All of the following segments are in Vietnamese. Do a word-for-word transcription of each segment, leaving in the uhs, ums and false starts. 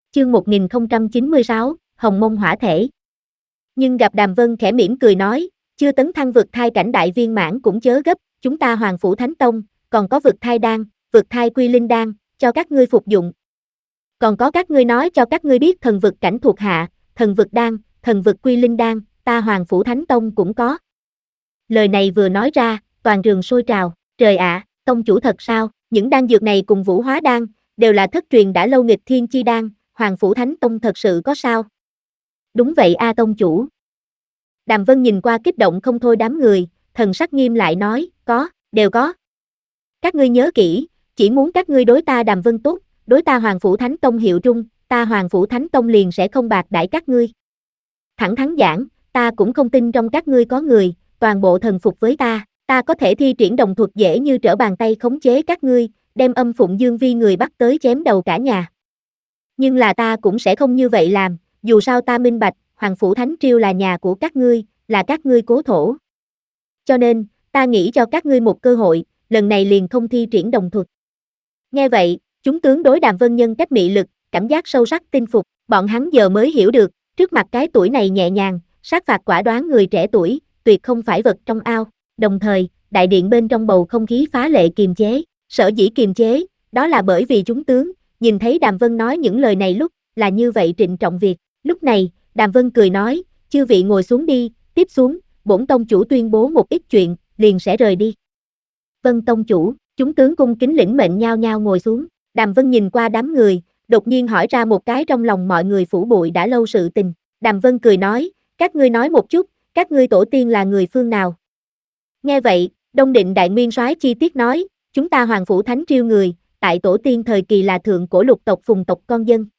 Chương một nghìn không trăm chín mươi sáu, Hồng Mông Hỏa Thể. Nhưng gặp Đàm Vân khẽ mỉm cười nói, chưa tấn thăng vực thai cảnh đại viên mãn cũng chớ gấp, chúng ta Hoàng Phủ Thánh Tông, còn có vực thai đan, vực thai quy linh đan, cho các ngươi phục dụng. Còn có các ngươi nói cho các ngươi biết thần vực cảnh thuộc hạ, thần vực đan, thần vực quy linh đan, ta Hoàng Phủ Thánh Tông cũng có. Lời này vừa nói ra, toàn trường sôi trào, trời ạ, tông chủ thật sao, những đan dược này cùng Vũ Hóa đan, đều là thất truyền đã lâu nghịch thiên chi đan, Hoàng Phủ Thánh Tông thật sự có sao? Đúng vậy a tông chủ. Đàm Vân nhìn qua kích động không thôi đám người, thần sắc nghiêm lại nói, có, đều có. Các ngươi nhớ kỹ, chỉ muốn các ngươi đối ta Đàm Vân tốt, đối ta Hoàng Phủ Thánh Tông hiệu trung, ta Hoàng Phủ Thánh Tông liền sẽ không bạc đãi các ngươi. Thẳng thắn giảng, ta cũng không tin trong các ngươi có người, toàn bộ thần phục với ta, ta có thể thi triển đồng thuật dễ như trở bàn tay khống chế các ngươi, đem âm phụng dương vi người bắt tới chém đầu cả nhà. Nhưng là ta cũng sẽ không như vậy làm, dù sao ta minh bạch, Hoàng Phủ Thánh Triều là nhà của các ngươi, là các ngươi cố thổ. Cho nên, ta nghĩ cho các ngươi một cơ hội, lần này liền không thi triển đồng thuật. Nghe vậy, chúng tướng đối Đàm Vân nhân cách mị lực, cảm giác sâu sắc tin phục, bọn hắn giờ mới hiểu được, trước mặt cái tuổi này nhẹ nhàng, sát phạt quả đoán người trẻ tuổi, tuyệt không phải vật trong ao. Đồng thời, đại điện bên trong bầu không khí phá lệ kiềm chế, sở dĩ kiềm chế, đó là bởi vì chúng tướng, nhìn thấy Đàm Vân nói những lời này lúc, là như vậy trịnh trọng việc. Lúc này, Đàm Vân cười nói, chư vị ngồi xuống đi, tiếp xuống, bổn tông chủ tuyên bố một ít chuyện, liền sẽ rời đi. Vân tông chủ, chúng tướng cung kính lĩnh mệnh nhao nhao ngồi xuống, Đàm Vân nhìn qua đám người, đột nhiên hỏi ra một cái trong lòng mọi người phủ bụi đã lâu sự tình. Đàm Vân cười nói, các ngươi nói một chút, các ngươi tổ tiên là người phương nào? Nghe vậy, Đông Định Đại Nguyên Soái chi tiết nói, chúng ta Hoàng Phủ Thánh Triều người, tại tổ tiên thời kỳ là thượng cổ lục tộc phùng tộc con dân.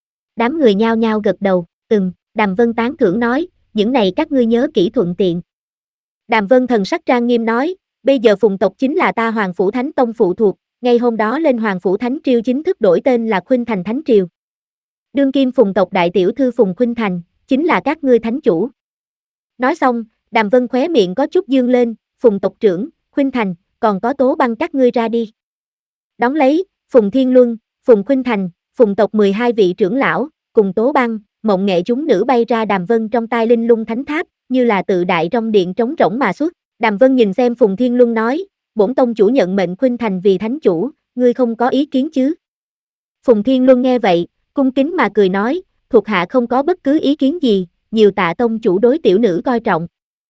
Đám người nhao nhao gật đầu, ừm, Đàm Vân tán thưởng nói, những này các ngươi nhớ kỹ thuận tiện. Đàm Vân thần sắc trang nghiêm nói, bây giờ phùng tộc chính là ta Hoàng Phủ Thánh Tông phụ thuộc, ngay hôm đó lên Hoàng Phủ Thánh Triều chính thức đổi tên là Khuynh Thành Thánh Triều. Đương kim phùng tộc đại tiểu thư Phùng Khuynh Thành, chính là các ngươi thánh chủ. Nói xong, Đàm Vân khóe miệng có chút dương lên, Phùng tộc trưởng, Khuynh Thành, còn có Tố Băng các ngươi ra đi. Đón lấy, Phùng Thiên Luân, Phùng Khuynh Thành, Phùng tộc mười hai vị trưởng lão, cùng Tố Băng, Mộng Nghệ chúng nữ bay ra Đàm Vân trong tai linh lung thánh tháp, như là tự đại trong điện trống rỗng mà xuất. Đàm Vân nhìn xem Phùng Thiên Luân nói, bổn tông chủ nhận mệnh Khuynh Thành vì thánh chủ, ngươi không có ý kiến chứ? Phùng Thiên Luân nghe vậy, cung kính mà cười nói, thuộc hạ không có bất cứ ý kiến gì, nhiều tạ tông chủ đối tiểu nữ coi trọng.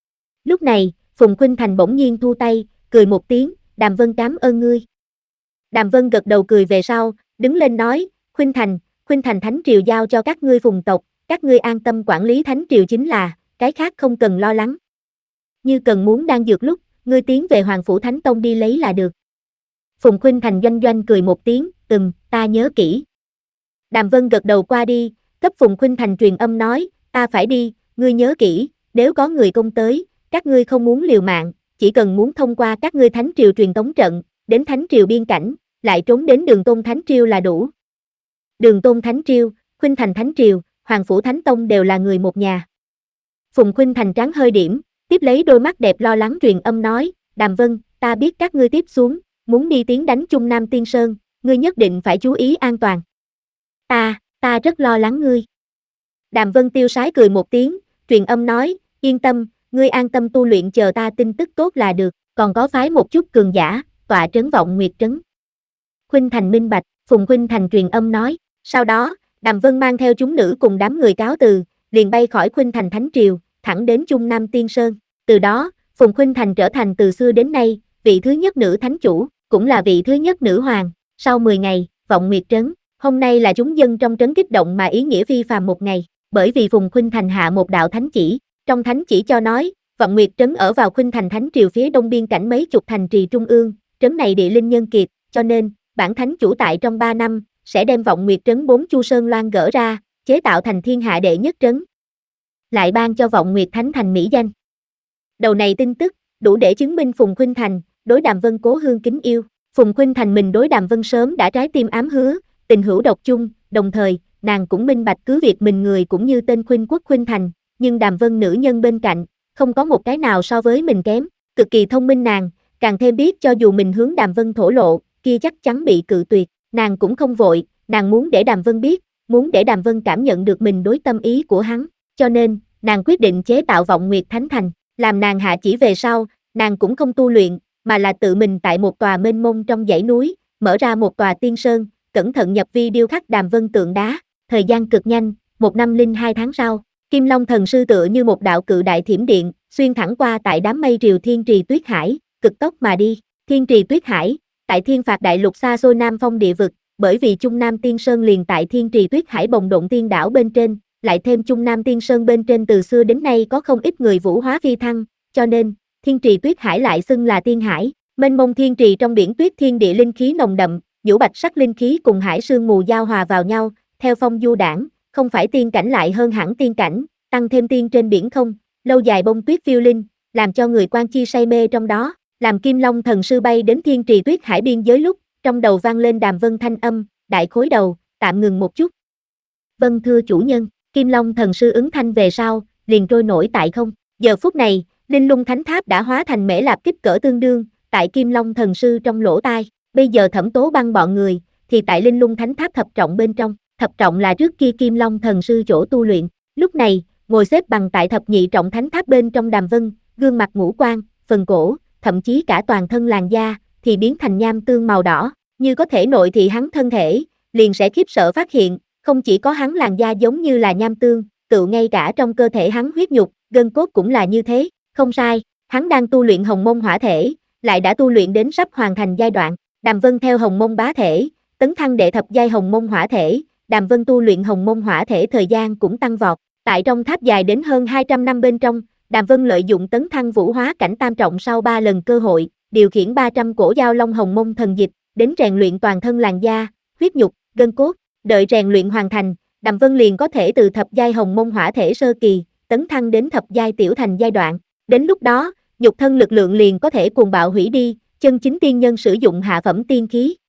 Lúc này, Phùng Khuynh Thành bỗng nhiên thu tay, cười một tiếng, Đàm Vân cảm ơn ngươi. Đàm Vân gật đầu cười về sau, đứng lên nói, Khuynh Thành, Khuynh Thành Thánh Triều giao cho các ngươi Phùng tộc, các ngươi an tâm quản lý Thánh Triều chính là, cái khác không cần lo lắng. Như cần muốn đang dược lúc, ngươi tiến về Hoàng Phủ Thánh Tông đi lấy là được. Phùng Khuynh Thành doanh doanh cười một tiếng, ừm, ta nhớ kỹ. Đàm Vân gật đầu qua đi, cấp Phùng Khuynh Thành truyền âm nói, ta phải đi, ngươi nhớ kỹ, nếu có người công tới, các ngươi không muốn liều mạng, chỉ cần muốn thông qua các ngươi Thánh Triều truyền tống trận, đến Thánh Triều biên cảnh, lại trốn đến Đường Tôn Thánh Triều là đủ. Đường Tôn Thánh Triều, Khuynh Thành Thánh Triều, Hoàng Phủ Thánh Tông đều là người một nhà. Phùng Khuynh Thành trán hơi điểm, tiếp lấy đôi mắt đẹp lo lắng truyền âm nói, Đàm Vân, ta biết các ngươi tiếp xuống, muốn đi tiến đánh Trung Nam Tiên Sơn, ngươi nhất định phải chú ý an toàn. Ta, ta rất lo lắng ngươi. Đàm Vân tiêu sái cười một tiếng, truyền âm nói, yên tâm, ngươi an tâm tu luyện chờ ta tin tức tốt là được, còn có phái một chút cường giả, tọa trấn Vọng Nguyệt Trấn. Khuynh Thành minh bạch, Phùng Khuynh Thành truyền âm nói, sau đó, Đàm Vân mang theo chúng nữ cùng đám người cáo từ, liền bay khỏi Khuynh Thành Thánh Triều, thẳng đến Trung Nam Tiên Sơn. Từ đó, Phùng Khuynh Thành trở thành từ xưa đến nay, vị thứ nhất nữ thánh chủ, cũng là vị thứ nhất nữ hoàng. Sau mười ngày, Vọng Nguyệt Trấn, hôm nay là chúng dân trong trấn kích động mà ý nghĩa phi phàm một ngày, bởi vì Phùng Khuynh Thành hạ một đạo thánh chỉ, trong thánh chỉ cho nói, Vọng Nguyệt Trấn ở vào Khuynh Thành Thánh Triều phía đông biên cảnh mấy chục thành trì trung ương, trấn này địa linh nhân kiệt, cho nên, bản thánh chủ tại trong ba năm, sẽ đem Vọng Nguyệt Trấn bốn chu sơn loan gỡ ra, chế tạo thành thiên hạ đệ nhất trấn. Lại ban cho Vọng Nguyệt Thánh Thành mỹ danh. Đầu này tin tức, đủ để chứng minh Phùng Khuynh Thành, đối Đàm Vân cố hương kính yêu. Phùng Khuynh Thành mình đối Đàm Vân sớm đã trái tim ám hứa, tình hữu độc chung, đồng thời, nàng cũng minh bạch cứ việc mình người cũng như tên Khuynh Quốc Khuynh Thành, nhưng Đàm Vân nữ nhân bên cạnh, không có một cái nào so với mình kém, cực kỳ thông minh nàng, càng thêm biết cho dù mình hướng Đàm Vân thổ lộ, kia chắc chắn bị cự tuyệt, nàng cũng không vội, nàng muốn để Đàm Vân biết, muốn để Đàm Vân cảm nhận được mình đối tâm ý của hắn, cho nên, nàng quyết định chế tạo Vọng Nguyệt Thánh Thành, làm nàng hạ chỉ về sau, nàng cũng không tu luyện, mà là tự mình tại một tòa mênh mông trong dãy núi, mở ra một tòa tiên sơn, cẩn thận nhập vi điêu khắc Đàm Vân tượng đá, thời gian cực nhanh, một năm linh hai tháng sau, Kim Long Thần Sư tựa như một đạo cự đại thiểm điện, xuyên thẳng qua tại đám mây rìu Thiên Trì Tuyết Hải, cực tốc mà đi, Thiên Trì Tuyết Hải, tại Thiên Phạt Đại Lục xa xôi Nam Phong địa vực, bởi vì Trung Nam Tiên Sơn liền tại Thiên Trì Tuyết Hải bồng độn tiên đảo bên trên, lại thêm Trung Nam Tiên Sơn bên trên từ xưa đến nay có không ít người vũ hóa phi thăng, cho nên, Thiên Trì Tuyết Hải lại xưng là Tiên Hải, mênh mông thiên trì trong biển tuyết thiên địa linh khí nồng đậm, nhũ bạch sắc linh khí cùng hải sương mù giao hòa vào nhau, theo phong du đảng, không phải tiên cảnh lại hơn hẳn tiên cảnh, tăng thêm tiên trên biển không, lâu dài bông tuyết phiêu linh, làm cho người quan chi say mê trong đó, làm Kim Long Thần Sư bay đến Thiên Trì Tuyết Hải biên giới lúc, trong đầu vang lên Đàm Vân thanh âm, đại khối đầu, tạm ngừng một chút. Vâng thưa chủ nhân, Kim Long Thần Sư ứng thanh về sau, liền trôi nổi tại không, giờ phút này, Linh Lung Thánh Tháp đã hóa thành mễ lạp kích cỡ tương đương, tại Kim Long Thần Sư trong lỗ tai, bây giờ Thẩm Tố Băng bọn người, thì tại Linh Lung Thánh Tháp thập trọng bên trong, thập trọng là trước kia Kim Long Thần Sư chỗ tu luyện, lúc này, ngồi xếp bằng tại thập nhị trọng Thánh Tháp bên trong Đàm Vân, gương mặt ngũ quan, phần cổ, thậm chí cả toàn thân làn da, thì biến thành nham tương màu đỏ, như có thể nội thị hắn thân thể, liền sẽ khiếp sợ phát hiện, không chỉ có hắn làn da giống như là nham tương, tự ngay cả trong cơ thể hắn huyết nhục, gân cốt cũng là như thế, không sai, hắn đang tu luyện Hồng Mông Hỏa Thể, lại đã tu luyện đến sắp hoàn thành giai đoạn, Đàm Vân theo Hồng Mông Bá Thể, tấn thăng đệ thập giai Hồng Mông Hỏa Thể, Đàm Vân tu luyện Hồng Mông Hỏa Thể thời gian cũng tăng vọt, tại trong tháp dài đến hơn hai trăm năm bên trong, Đàm Vân lợi dụng tấn thăng vũ hóa cảnh tam trọng sau ba lần cơ hội, điều khiển ba trăm cổ giao long Hồng Mông thần dịch, đến rèn luyện toàn thân làn da, huyết nhục, gân cốt, đợi rèn luyện hoàn thành, Đàm Vân liền có thể từ thập giai Hồng Mông Hỏa Thể sơ kỳ, tấn thăng đến thập giai tiểu thành giai đoạn, đến lúc đó, nhục thân lực lượng liền có thể cuồng bạo hủy đi, chân chính tiên nhân sử dụng hạ phẩm tiên khí,